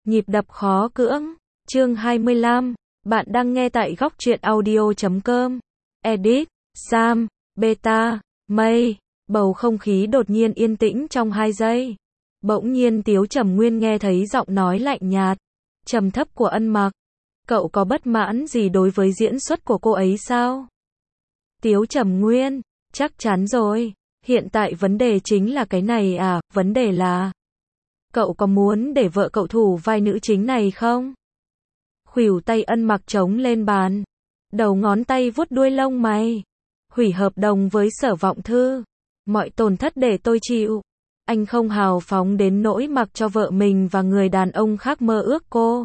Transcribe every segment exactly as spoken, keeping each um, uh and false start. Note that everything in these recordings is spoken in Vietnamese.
Nhịp đập khó cưỡng, chương hai mươi lăm, bạn đang nghe tại góc truyện audio chấm com. Edit, Sam, Beta, Mây, bầu không khí đột nhiên yên tĩnh trong hai giây. Bỗng nhiên Tiếu Trầm Nguyên nghe thấy giọng nói lạnh nhạt, trầm thấp của Ân Mặc. Cậu có bất mãn gì đối với diễn xuất của cô ấy sao? Tiếu Trầm Nguyên, chắc chắn rồi, hiện tại vấn đề chính là cái này à, vấn đề là cậu có muốn để vợ cậu thủ vai nữ chính này không? Khuỷu tay Ân Mặc chống lên bàn, đầu ngón tay vuốt đuôi lông mày. Hủy hợp đồng với Sở Vọng Thư, mọi tổn thất để tôi chịu. Anh không hào phóng đến nỗi mặc cho vợ mình và người đàn ông khác mơ ước cô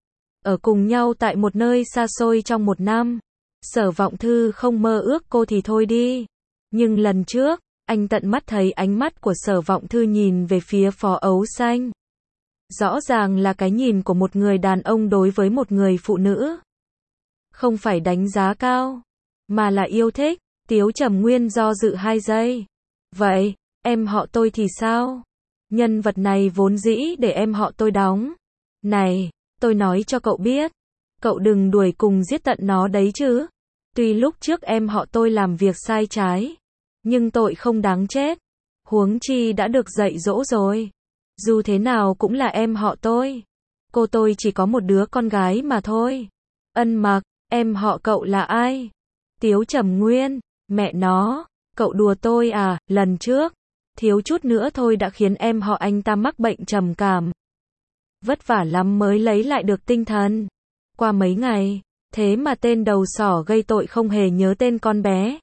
ở cùng nhau tại một nơi xa xôi trong một năm. Sở Vọng Thư không mơ ước cô thì thôi đi, nhưng lần trước anh tận mắt thấy ánh mắt của Sở Vọng Thư nhìn về phía Phó Ấu Xanh. Rõ ràng là cái nhìn của một người đàn ông đối với một người phụ nữ. Không phải đánh giá cao, mà là yêu thích. Tiếu Trầm Nguyên do dự hai giây. Vậy, em họ tôi thì sao? Nhân vật này vốn dĩ để em họ tôi đóng. Này, tôi nói cho cậu biết, cậu đừng đuổi cùng giết tận nó đấy chứ. Tuy lúc trước em họ tôi làm việc sai trái, nhưng tội không đáng chết. Huống chi đã được dạy dỗ rồi. Dù thế nào cũng là em họ tôi. Cô tôi chỉ có một đứa con gái mà thôi. Ân Mặc, em họ cậu là ai? Tiếu Trầm Nguyên, mẹ nó, cậu đùa tôi à, lần trước, thiếu chút nữa thôi đã khiến em họ anh ta mắc bệnh trầm cảm. Vất vả lắm mới lấy lại được tinh thần. Qua mấy ngày, thế mà tên đầu sỏ gây tội không hề nhớ tên con bé.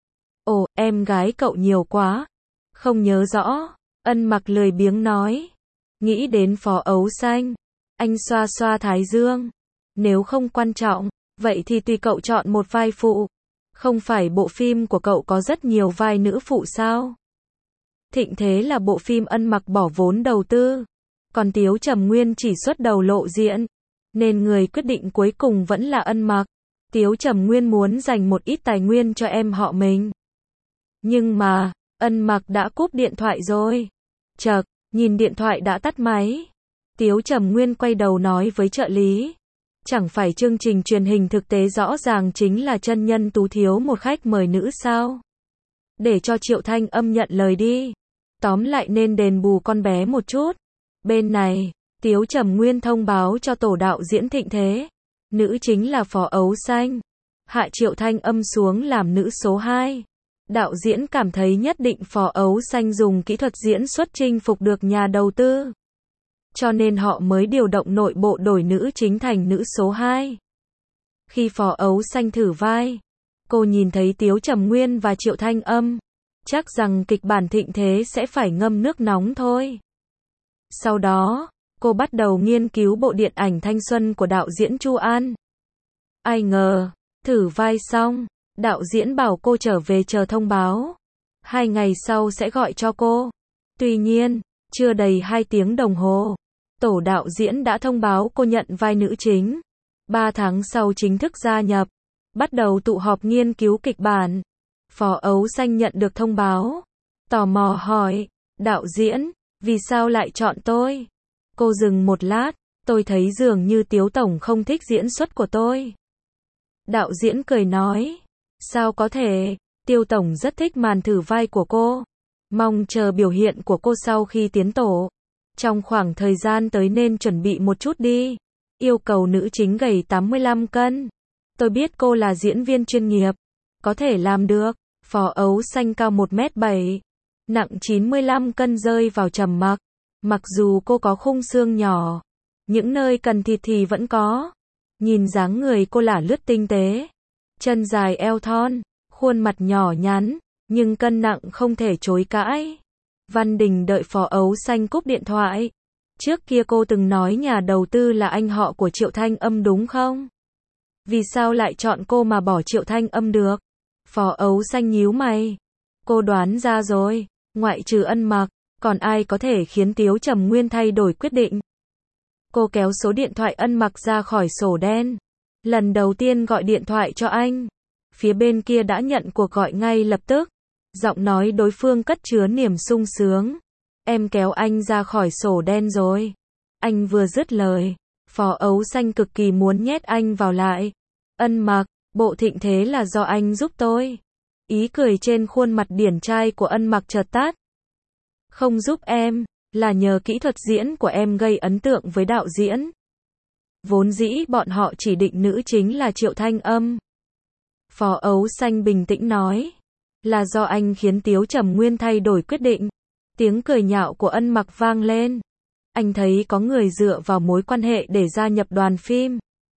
Ồ, em gái cậu nhiều quá. Không nhớ rõ. Ân Mặc lười biếng nói. Nghĩ đến Phó Ấu Xanh, anh xoa xoa thái dương. Nếu không quan trọng, vậy thì tùy cậu chọn một vai phụ. Không phải bộ phim của cậu có rất nhiều vai nữ phụ sao? Thịnh Thế là bộ phim Ân Mặc bỏ vốn đầu tư, còn Tiếu Trầm Nguyên chỉ xuất đầu lộ diện, nên người quyết định cuối cùng vẫn là Ân Mặc. Tiếu Trầm Nguyên muốn dành một ít tài nguyên cho em họ mình. Nhưng mà, Ân Mặc đã cúp điện thoại rồi. Chậc, nhìn điện thoại đã tắt máy. Tiếu Trầm Nguyên quay đầu nói với trợ lý. Chẳng phải chương trình truyền hình thực tế rõ ràng chính là chân nhân Tú thiếu một khách mời nữ sao? Để cho Triệu Thanh Âm nhận lời đi. Tóm lại nên đền bù con bé một chút. Bên này, Tiếu Trầm Nguyên thông báo cho tổ đạo diễn Thịnh Thế. Nữ chính là Phó Ấu Xanh. Hạ Triệu Thanh Âm xuống làm nữ số hai. Đạo diễn cảm thấy nhất định Phó Ấu Xanh dùng kỹ thuật diễn xuất chinh phục được nhà đầu tư. Cho nên họ mới điều động nội bộ đổi nữ chính thành nữ số hai. Khi Phó Ấu Xanh thử vai, cô nhìn thấy Tiếu Trầm Nguyên và Triệu Thanh Âm. Chắc rằng kịch bản Thịnh Thế sẽ phải ngâm nước nóng thôi. Sau đó, cô bắt đầu nghiên cứu bộ điện ảnh thanh xuân của đạo diễn Chu An. Ai ngờ, thử vai xong, đạo diễn bảo cô trở về chờ thông báo. Hai ngày sau sẽ gọi cho cô. Tuy nhiên, chưa đầy hai tiếng đồng hồ, tổ đạo diễn đã thông báo cô nhận vai nữ chính. Ba tháng sau chính thức gia nhập, bắt đầu tụ họp nghiên cứu kịch bản. Phó Ấu Xanh nhận được thông báo, tò mò hỏi, đạo diễn, vì sao lại chọn tôi? Cô dừng một lát, tôi thấy dường như Tiếu Tổng không thích diễn xuất của tôi. Đạo diễn cười nói, sao có thể, Tiêu Tổng rất thích màn thử vai của cô. Mong chờ biểu hiện của cô sau khi tiến tổ. Trong khoảng thời gian tới nên chuẩn bị một chút đi. Yêu cầu nữ chính gầy tám mươi lăm cân. Tôi biết cô là diễn viên chuyên nghiệp, có thể làm được. Phó Ấu Xanh cao một mét bảy, nặng chín mươi lăm cân rơi vào trầm mặc. Mặc dù cô có khung xương nhỏ, những nơi cần thịt thì vẫn có. Nhìn dáng người cô lả lướt tinh tế, chân dài eo thon, khuôn mặt nhỏ nhắn, nhưng cân nặng không thể chối cãi. Văn Đình đợi Phó Ấu Xanh cúp điện thoại. Trước kia cô từng nói nhà đầu tư là anh họ của Triệu Thanh Âm đúng không? Vì sao lại chọn cô mà bỏ Triệu Thanh Âm được? Phó Ấu Xanh nhíu mày. Cô đoán ra rồi, ngoại trừ Ân Mặc, còn ai có thể khiến Tiếu Trầm Nguyên thay đổi quyết định? Cô kéo số điện thoại Ân Mặc ra khỏi sổ đen. Lần đầu tiên gọi điện thoại cho anh, phía bên kia đã nhận cuộc gọi ngay lập tức. Giọng nói đối phương cất chứa niềm sung sướng. Em kéo anh ra khỏi sổ đen rồi. Anh vừa dứt lời, Phó Ấu Xanh cực kỳ muốn nhét anh vào lại. Ân Mặc, bộ thịnh thế là do anh giúp tôi. Ý cười trên khuôn mặt điển trai của Ân Mặc chợt tắt. Không giúp em, là nhờ kỹ thuật diễn của em gây ấn tượng với đạo diễn. Vốn dĩ bọn họ chỉ định nữ chính là Triệu Thanh Âm. Phó Ấu Xanh bình tĩnh nói. Là do anh khiến Tiếu Trầm Nguyên thay đổi quyết định. Tiếng cười nhạo của Ân Mặc vang lên. Anh thấy có người dựa vào mối quan hệ để gia nhập đoàn phim.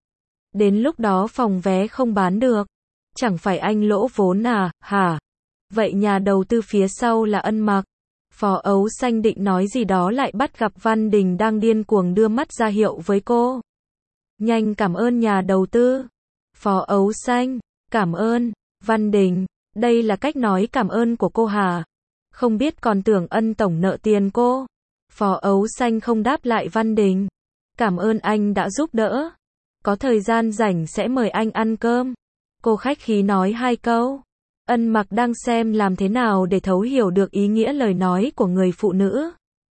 Đến lúc đó phòng vé không bán được. Chẳng phải anh lỗ vốn à, hả? Vậy nhà đầu tư phía sau là Ân Mặc. Phó Ấu Xanh định nói gì đó lại bắt gặp Văn Đình đang điên cuồng đưa mắt ra hiệu với cô. Nhanh cảm ơn nhà đầu tư. Phó Ấu Xanh, cảm ơn, Văn Đình, đây là cách nói cảm ơn của cô hả? Không biết còn tưởng Ân tổng nợ tiền cô. Phó Ấu Xanh không đáp lại Văn Đình. Cảm ơn anh đã giúp đỡ. Có thời gian rảnh sẽ mời anh ăn cơm. Cô khách khí nói hai câu. Ân Mặc đang xem làm thế nào để thấu hiểu được ý nghĩa lời nói của người phụ nữ.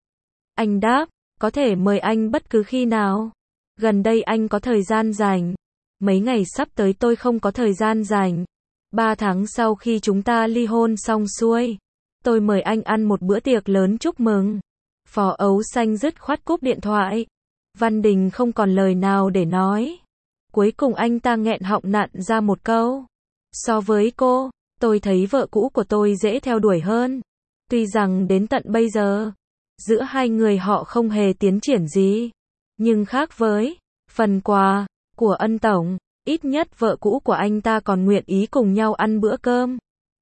Anh đáp, có thể mời anh bất cứ khi nào. Gần đây anh có thời gian rảnh. Mấy ngày sắp tới tôi không có thời gian rảnh. Ba tháng sau khi chúng ta ly hôn xong xuôi, tôi mời anh ăn một bữa tiệc lớn chúc mừng. Phó Ấu Xanh dứt khoát cúp điện thoại. Văn Đình không còn lời nào để nói. Cuối cùng anh ta nghẹn họng nặn ra một câu. So với cô, tôi thấy vợ cũ của tôi dễ theo đuổi hơn. Tuy rằng đến tận bây giờ, giữa hai người họ không hề tiến triển gì. Nhưng khác với phần quà của Ân tổng, ít nhất vợ cũ của anh ta còn nguyện ý cùng nhau ăn bữa cơm.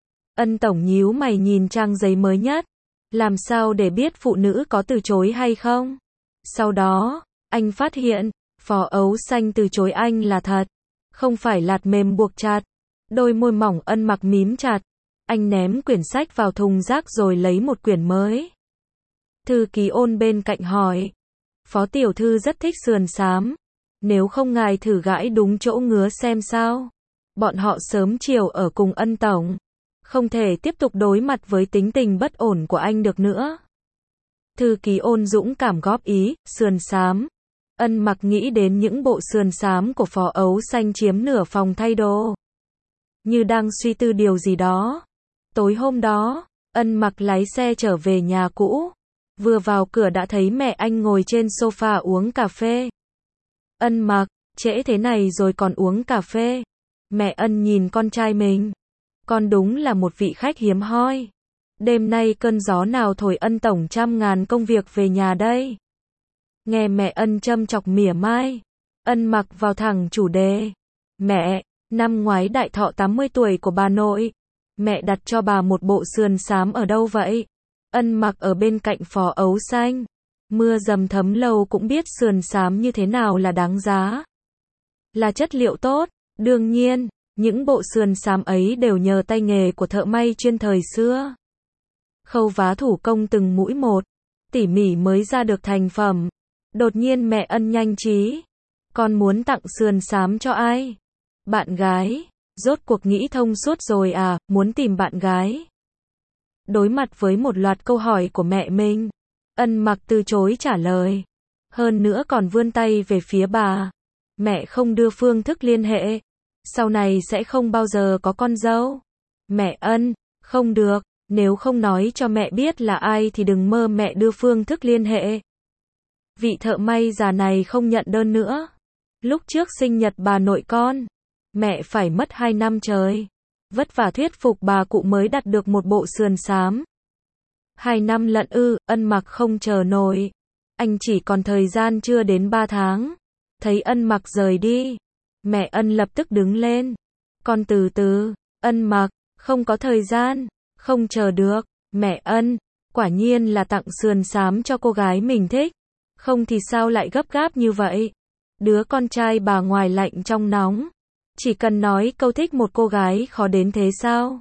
Ân tổng nhíu mày nhìn trang giấy mới nhất. Làm sao để biết phụ nữ có từ chối hay không? Sau đó, anh phát hiện, Phó Ấu Xanh từ chối anh là thật. Không phải lạt mềm buộc chặt. Đôi môi mỏng Ân Mặc mím chặt. Anh ném quyển sách vào thùng rác rồi lấy một quyển mới. Thư ký Ôn bên cạnh hỏi. Phó tiểu thư rất thích sườn xám. Nếu không ngài thử gãi đúng chỗ ngứa xem sao. Bọn họ sớm chiều ở cùng Ân tổng. Không thể tiếp tục đối mặt với tính tình bất ổn của anh được nữa. Thư ký Ôn dũng cảm góp ý, sườn xám. Ân Mặc nghĩ đến những bộ sườn xám của Phó Ấu Xanh chiếm nửa phòng thay đồ. Như đang suy tư điều gì đó. Tối hôm đó, Ân Mặc lái xe trở về nhà cũ. Vừa vào cửa đã thấy mẹ anh ngồi trên sofa uống cà phê. Ân Mặc, trễ thế này rồi còn uống cà phê. Mẹ Ân nhìn con trai mình. Con đúng là một vị khách hiếm hoi. Đêm nay cơn gió nào thổi Ân tổng trăm ngàn công việc về nhà đây. Nghe mẹ Ân châm chọc mỉa mai. Ân Mặc vào thẳng chủ đề. Mẹ, năm ngoái đại thọ tám mươi tuổi của bà nội. Mẹ đặt cho bà một bộ sườn xám ở đâu vậy? Ân Mặc ở bên cạnh Phó Ấu Xanh. Mưa dầm thấm lâu cũng biết sườn xám như thế nào là đáng giá. Là chất liệu tốt, đương nhiên, những bộ sườn xám ấy đều nhờ tay nghề của thợ may chuyên thời xưa. Khâu vá thủ công từng mũi một, tỉ mỉ mới ra được thành phẩm. Đột nhiên mẹ Ân nhanh trí. Con muốn tặng sườn xám cho ai? Bạn gái. Rốt cuộc nghĩ thông suốt rồi à, muốn tìm bạn gái. Đối mặt với một loạt câu hỏi của mẹ mình, Ân Mặc từ chối trả lời. Hơn nữa còn vươn tay về phía bà. Mẹ không đưa phương thức liên hệ. Sau này sẽ không bao giờ có con dâu. Mẹ Ân, không được, nếu không nói cho mẹ biết là ai thì đừng mơ mẹ đưa phương thức liên hệ. Vị thợ may già này không nhận đơn nữa. Lúc trước sinh nhật bà nội con, mẹ phải mất hai năm trời. Vất vả thuyết phục bà cụ mới đặt được một bộ sườn xám. Hai năm lận ư, Ân Mặc không chờ nổi. Anh chỉ còn thời gian chưa đến ba tháng. Thấy Ân Mặc rời đi, mẹ Ân lập tức đứng lên. Con từ từ, Ân Mặc, không có thời gian, không chờ được. Mẹ Ân, quả nhiên là tặng sườn xám cho cô gái mình thích. Không thì sao lại gấp gáp như vậy? Đứa con trai bà ngoài lạnh trong nóng. Chỉ cần nói câu thích một cô gái khó đến thế sao?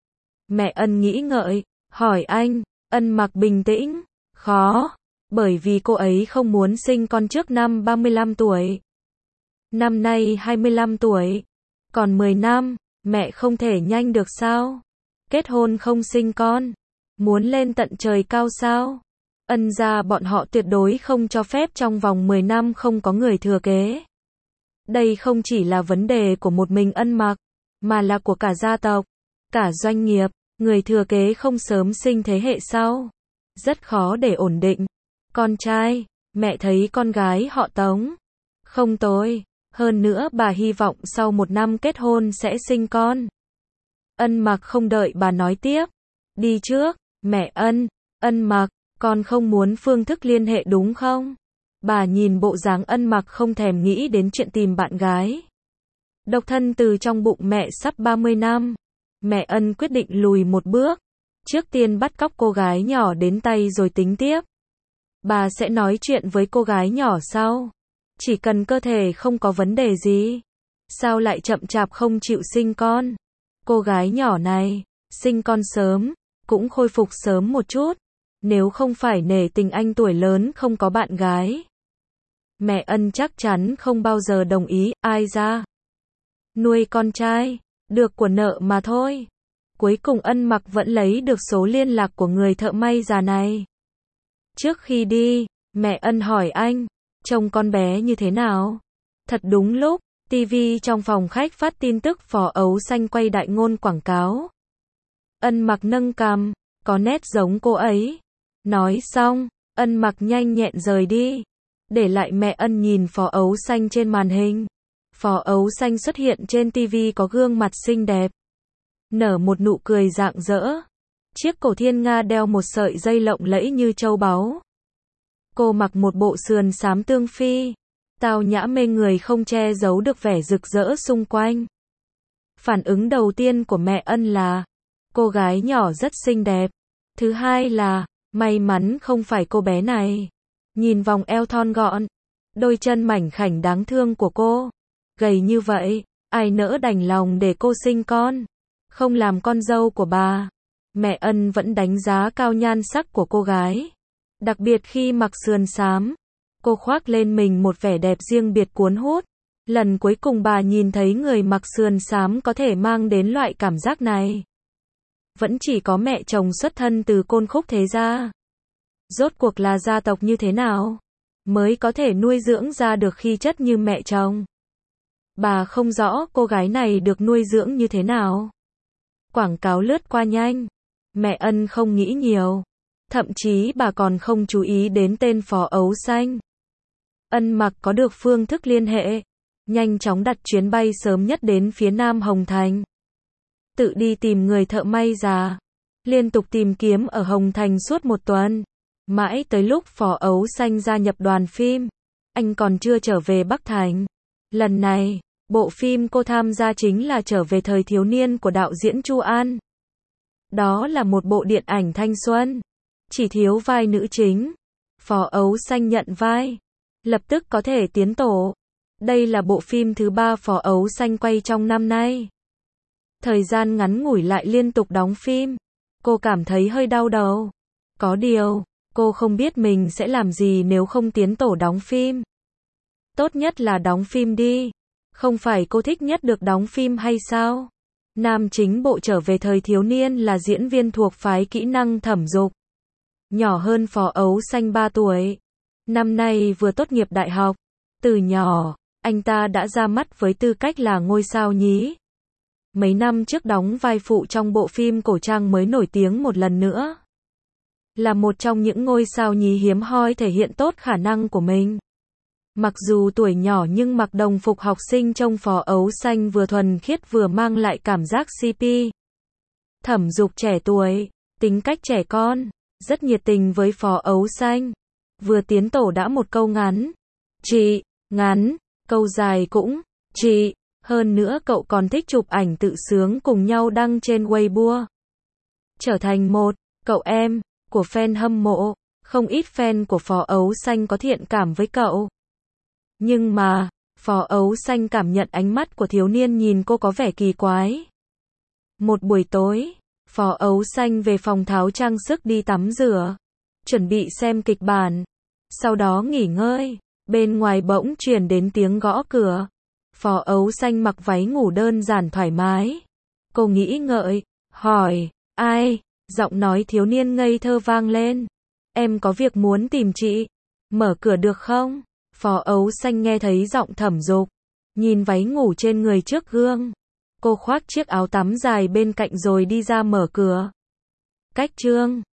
Mẹ Ân nghĩ ngợi, hỏi anh. Ân Mặc bình tĩnh. Khó. Bởi vì cô ấy không muốn sinh con trước năm ba mươi lăm tuổi. Năm nay hai mươi lăm tuổi. Còn mười năm, mẹ không thể nhanh được sao? Kết hôn không sinh con. Muốn lên tận trời cao sao? Ân gia bọn họ tuyệt đối không cho phép trong vòng mười năm không có người thừa kế. Đây không chỉ là vấn đề của một mình Ân Mặc, mà là của cả gia tộc, cả doanh nghiệp. Người thừa kế không sớm sinh thế hệ sau, rất khó để ổn định. Con trai, mẹ thấy con gái họ Tống không tồi, hơn nữa bà hy vọng sau một năm kết hôn sẽ sinh con. Ân Mặc không đợi bà nói tiếp, đi trước. Mẹ Ân, Ân Mặc, con không muốn phương thức liên hệ đúng không? Bà nhìn bộ dáng Ân Mặc không thèm nghĩ đến chuyện tìm bạn gái. Độc thân từ trong bụng mẹ sắp ba mươi năm. Mẹ Ân quyết định lùi một bước. Trước tiên bắt cóc cô gái nhỏ đến tay rồi tính tiếp. Bà sẽ nói chuyện với cô gái nhỏ sau. Chỉ cần cơ thể không có vấn đề gì. Sao lại chậm chạp không chịu sinh con? Cô gái nhỏ này, sinh con sớm, cũng khôi phục sớm một chút. Nếu không phải nể tình anh tuổi lớn không có bạn gái. Mẹ Ân chắc chắn không bao giờ đồng ý, ai ra. Nuôi con trai, được của nợ mà thôi. Cuối cùng Ân Mặc vẫn lấy được số liên lạc của người thợ may già này. Trước khi đi, mẹ Ân hỏi anh, trông con bé như thế nào? Thật đúng lúc, tivi trong phòng khách phát tin tức Phó Ấu Xanh quay đại ngôn quảng cáo. Ân Mặc nâng cằm, có nét giống cô ấy. Nói xong, Ân Mặc nhanh nhẹn rời đi, để lại mẹ Ân nhìn Phó Ấu Xanh trên màn hình. Phó Ấu Xanh xuất hiện trên tivi có gương mặt xinh đẹp, nở một nụ cười rạng rỡ. Chiếc cổ thiên nga đeo một sợi dây lộng lẫy như châu báu. Cô mặc một bộ sườn xám tương phi, tao nhã mê người không che giấu được vẻ rực rỡ xung quanh. Phản ứng đầu tiên của mẹ Ân là, cô gái nhỏ rất xinh đẹp. Thứ hai là, may mắn không phải cô bé này. Nhìn vòng eo thon gọn, đôi chân mảnh khảnh đáng thương của cô. Gầy như vậy, ai nỡ đành lòng để cô sinh con, không làm con dâu của bà. Mẹ Ân vẫn đánh giá cao nhan sắc của cô gái. Đặc biệt khi mặc sườn xám, cô khoác lên mình một vẻ đẹp riêng biệt cuốn hút. Lần cuối cùng bà nhìn thấy người mặc sườn xám có thể mang đến loại cảm giác này, vẫn chỉ có mẹ chồng xuất thân từ côn khúc thế gia. Rốt cuộc là gia tộc như thế nào mới có thể nuôi dưỡng ra được khí chất như mẹ chồng? Bà không rõ cô gái này được nuôi dưỡng như thế nào. Quảng cáo lướt qua nhanh, mẹ Ân không nghĩ nhiều, thậm chí bà còn không chú ý đến tên Phó Ấu Xanh. Ân Mặc có được phương thức liên hệ, nhanh chóng đặt chuyến bay sớm nhất đến phía Nam Hồng Thành. Tự đi tìm người thợ may già, liên tục tìm kiếm ở Hồng Thành suốt một tuần. Mãi tới lúc Phó Ấu Xanh gia nhập đoàn phim, anh còn chưa trở về Bắc Thành. Lần này, bộ phim cô tham gia chính là Trở về thời thiếu niên của đạo diễn Chu An. Đó là một bộ điện ảnh thanh xuân, chỉ thiếu vai nữ chính. Phó Ấu Xanh nhận vai, lập tức có thể tiến tổ. Đây là bộ phim thứ ba Phó Ấu Xanh quay trong năm nay. Thời gian ngắn ngủi lại liên tục đóng phim, cô cảm thấy hơi đau đầu. Có điều, cô không biết mình sẽ làm gì nếu không tiến tổ đóng phim. Tốt nhất là đóng phim đi. Không phải cô thích nhất được đóng phim hay sao? Nam chính bộ Trở về thời thiếu niên là diễn viên thuộc phái kỹ năng thẩm dục. Nhỏ hơn Phó Ấu Xanh ba tuổi. Năm nay vừa tốt nghiệp đại học. Từ nhỏ, anh ta đã ra mắt với tư cách là ngôi sao nhí. Mấy năm trước đóng vai phụ trong bộ phim cổ trang mới nổi tiếng một lần nữa. Là một trong những ngôi sao nhí hiếm hoi thể hiện tốt khả năng của mình. Mặc dù tuổi nhỏ nhưng mặc đồng phục học sinh trông Phó Ấu Xanh vừa thuần khiết vừa mang lại cảm giác xê pê. Thẩm dục trẻ tuổi, tính cách trẻ con, rất nhiệt tình với Phó Ấu Xanh. Vừa tiến tổ đã một câu ngắn, chị, ngắn, câu dài cũng, chị. Hơn nữa cậu còn thích chụp ảnh tự sướng cùng nhau đăng trên Weibo. Trở thành một cậu em của fan hâm mộ. Không ít fan của Phó Ấu Xanh có thiện cảm với cậu. Nhưng mà, Phó Ấu Xanh cảm nhận ánh mắt của thiếu niên nhìn cô có vẻ kỳ quái. Một buổi tối, Phó Ấu Xanh về phòng tháo trang sức đi tắm rửa, chuẩn bị xem kịch bản. Sau đó nghỉ ngơi, bên ngoài bỗng truyền đến tiếng gõ cửa. Phó Ấu Xanh mặc váy ngủ đơn giản thoải mái. Cô nghĩ ngợi, hỏi, ai? Giọng nói thiếu niên ngây thơ vang lên. Em có việc muốn tìm chị. Mở cửa được không? Phó Ấu Xanh nghe thấy giọng Thẩm Dục. Nhìn váy ngủ trên người trước gương. Cô khoác chiếc áo tắm dài bên cạnh rồi đi ra mở cửa. Cách Trương